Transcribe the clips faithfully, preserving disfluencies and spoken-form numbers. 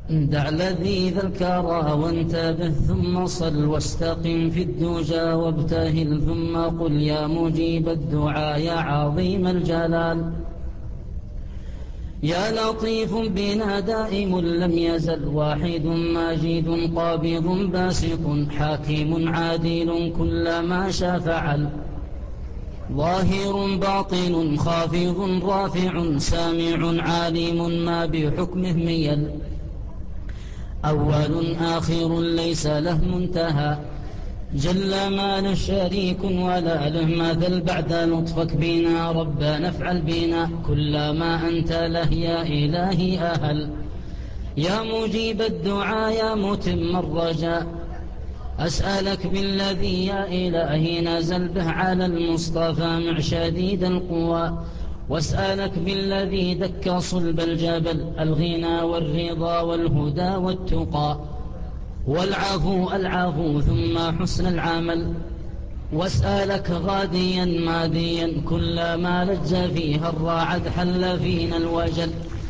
دع لذيذ الكرى وانتبه ثم صل واستقم في الدجى وابتهل ثم قل يا مجيب الدعاء يا عظيم الجلال يا لطيف بنا دائم لم يزل واحد ماجد قابض باسط حاكم عادل كلما شاء فعل ظاهر باطن خافض رافع سامع عالم ما بحكمه ميل أول آخر ليس له منتهى جل ما له شريك ولا له مثل بعد لطفك بنا ربنا افعل بنا كل ما أنت له يا إلهي أهل يا مجيب الدعاء يا متم الرجاء أسألك بالذي يا إلهي نزل به على المصطفى مع شديد القوى واسألك بالذي دك صلب الجبل الغنى والرضا والهدى والتقى والعفو العفو ثم حسن العمل واسألك غاديا ماديا كل ما لج فيها الراعد حل فينا الوجل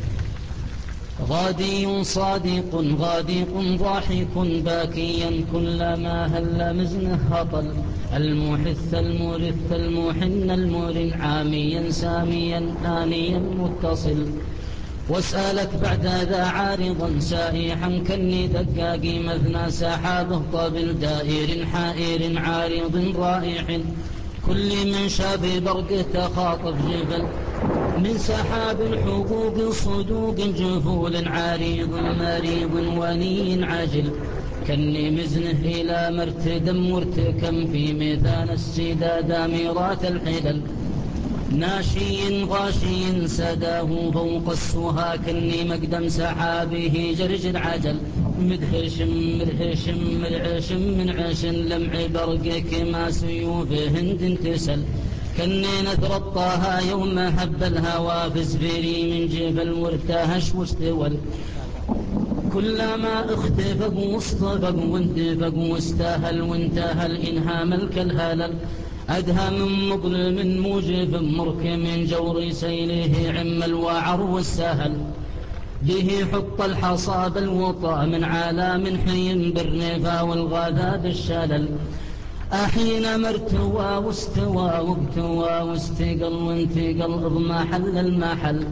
غادي صادق غادق ضاحك باكيا كلما هل مزنه هطل المحث المورث المحن المورن عاميا ساميا آنيا متصل واسألك بعد ذا عارضا سائحا كني دقاق مثنى سحابه طبل دائر حائر عارض رائح كل من شاب برقه تخاطف جبل من سحاب حقوق صدوق جفول عريض مريض وني عجل كني مزنه إلى مرتدم مرتكم في ميثان السداد ميرات الحلل ناشي غاشي سداه فوق السها كني مقدم سحابه جرج العجل مدهش مدهش مرعش من عش لمع برقك ما سيوف هند تسل كني نثر الطه يوم هب الهوى فزفري من جبل وارتهش واستول كلما اختفق واصطفق وانتفق واستاهل وانتهل إنها ملك الهلل أدهى من مظلم موجب مركم جور سيله عم الوعر والسهل به حط الحصى بالوطى من عالم حي بالرفا والغاذا بالشلل أحين مرتوى واستوى واقتوى واستقل وانتقل اضمحل المحل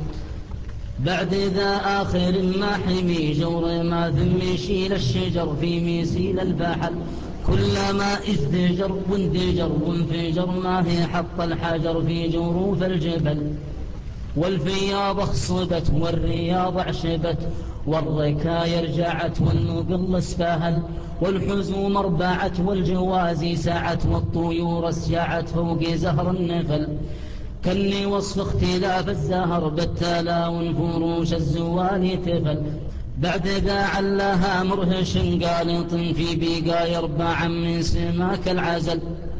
بعد ذا آخر ما حمي جور ما ثم يشيل الشجر في ميسيل البحل كلما ازدجر واندجر وانفجر ما هي حط الحجر في جروف الجبل والفياض اخصبت والرياض عشبت والركايا رجعت والنقل اسفهل والحزوم اربعت والجوازي سعت والطيور اسجعت فوق زهر النفل كني وصف اختلاف الزهر بالتلاون فروش الزوال تفل بعد ذا علاها مرهش قالط في بيقا يربع من سماك العزل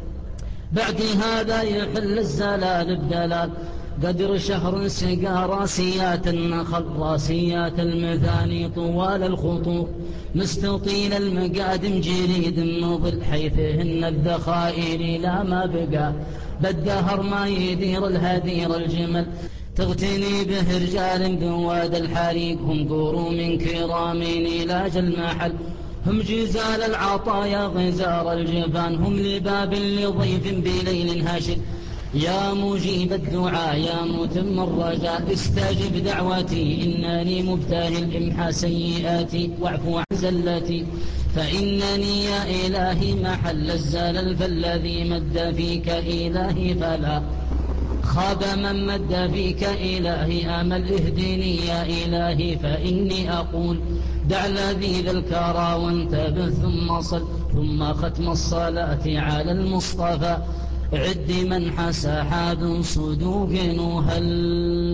بعد هذا يحل الزلال بدلال قدر شهر سقى راسيات النخل راسيات المثاني طوال الخطوط مستطيل المقادم جريد مظل حيثهن الذخائر لا ما بقى بالدهر ما يدير الهدير الجمل تغتني به رجال بواد الحريق هم قوروا من كرامين إلاج المحل هم جزال العطايا غزار الجبان هم لباب لضيف بليل هاشل يا مجيب الدعاء يا متم الرجاء استجب دعوتي إنني مبتهل امحى سيئاتي واعفو عن زلتي فإنني يا إلهي محل الزلل فالذي مد فيك إلهي فلا خاب من مد فيك إلهي آمل اهدني يا إلهي فإني أقول دع لذيذ الكرى وانتبه ثم صل ثم ختم الصلاة على المصطفى عد من حسى حاد صدوق وهل